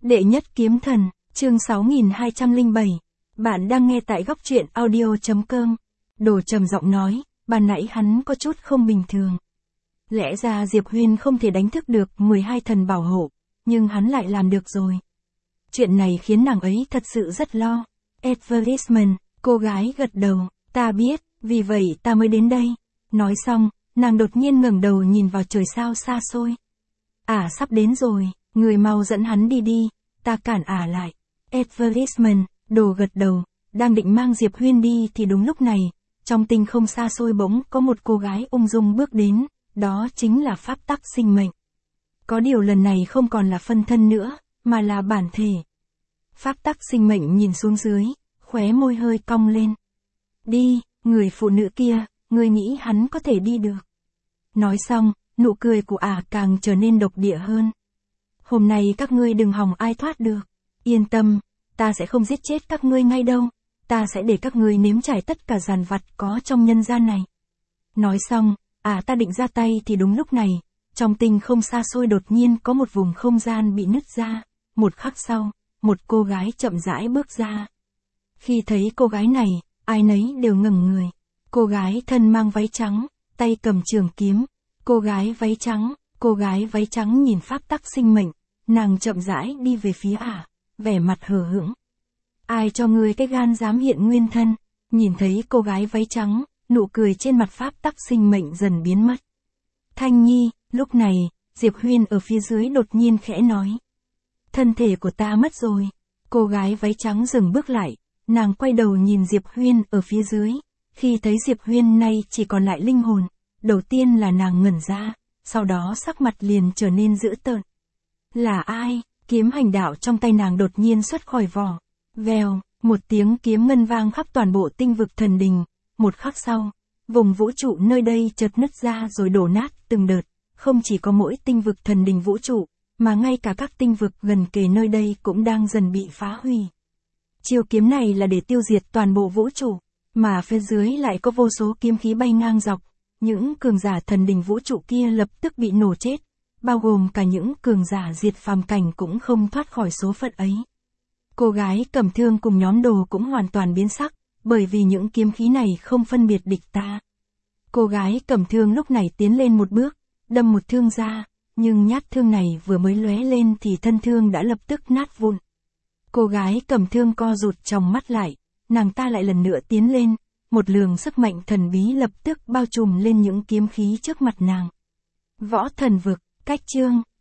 Đệ nhất kiếm thần, chương 6207. Bạn đang nghe tại góc truyện audio.com. Đồ trầm giọng nói, ban nãy hắn có chút không bình thường. Lẽ ra Diệp Huyên không thể đánh thức được 12 thần bảo hộ, nhưng hắn lại làm được rồi. Chuyện này khiến nàng ấy thật sự rất lo. Advertisement, cô gái gật đầu, ta biết, vì vậy ta mới đến đây. Nói xong, nàng đột nhiên ngẩng đầu nhìn vào trời sao xa xôi. Sắp đến rồi, người mau dẫn hắn đi đi, ta cản lại. Advertisement, đồ gật đầu, đang định mang Diệp Huyên đi thì đúng lúc này, trong tinh không xa xôi bỗng có một cô gái ung dung bước đến, đó chính là pháp tắc sinh mệnh. Có điều lần này không còn là phân thân nữa, mà là bản thể. Pháp tắc sinh mệnh nhìn xuống dưới, khóe môi hơi cong lên. Đi, người phụ nữ kia, ngươi nghĩ hắn có thể đi được. Nói xong, nụ cười của càng trở nên độc địa hơn. Hôm nay các ngươi đừng hòng ai thoát được. Yên tâm, ta sẽ không giết chết các ngươi ngay đâu. Ta sẽ để các ngươi nếm trải tất cả dàn vặt có trong nhân gian này. Nói xong, ta định ra tay thì đúng lúc này, trong tinh không xa xôi đột nhiên có một vùng không gian bị nứt ra. Một khắc sau, một cô gái chậm rãi bước ra. Khi thấy cô gái này, ai nấy đều ngẩng người. Cô gái thân mang váy trắng, tay cầm trường kiếm. Cô gái váy trắng nhìn pháp tắc sinh mệnh, nàng chậm rãi đi về phía vẻ mặt hờ hững. Ai cho ngươi cái gan dám hiện nguyên thân? Nhìn thấy cô gái váy trắng, nụ cười trên mặt pháp tắc sinh mệnh dần biến mất. Thanh Nhi, lúc này, Diệp Huyên ở phía dưới đột nhiên khẽ nói. Thân thể của ta mất rồi. Cô gái váy trắng dừng bước lại, nàng quay đầu nhìn Diệp Huyên ở phía dưới. Khi thấy Diệp Huyên nay chỉ còn lại linh hồn, đầu tiên là nàng ngẩn ra, sau đó sắc mặt liền trở nên dữ tợn. Là ai? Kiếm hành đạo trong tay nàng đột nhiên xuất khỏi vỏ. Vèo, một tiếng kiếm ngân vang khắp toàn bộ tinh vực thần đình. Một khắc sau, vùng vũ trụ nơi đây chợt nứt ra rồi đổ nát từng đợt. Không chỉ có mỗi tinh vực thần đình vũ trụ, mà ngay cả các tinh vực gần kề nơi đây cũng đang dần bị phá hủy. Chiêu kiếm này là để tiêu diệt toàn bộ vũ trụ, mà phía dưới lại có vô số kiếm khí bay ngang dọc. Những cường giả thần đình vũ trụ kia lập tức bị nổ chết, bao gồm cả những cường giả diệt phàm cảnh cũng không thoát khỏi số phận ấy. Cô gái cầm thương cùng nhóm đồ cũng hoàn toàn biến sắc, bởi vì những kiếm khí này không phân biệt địch ta. Cô gái cầm thương lúc này tiến lên một bước, đâm một thương ra, nhưng nhát thương này vừa mới lóe lên thì thân thương đã lập tức nát vụn. Cô gái cầm thương co rụt trong mắt lại, nàng ta lại lần nữa tiến lên. Một luồng sức mạnh thần bí lập tức bao trùm lên những kiếm khí trước mặt nàng. Võ thần vực, cách chương.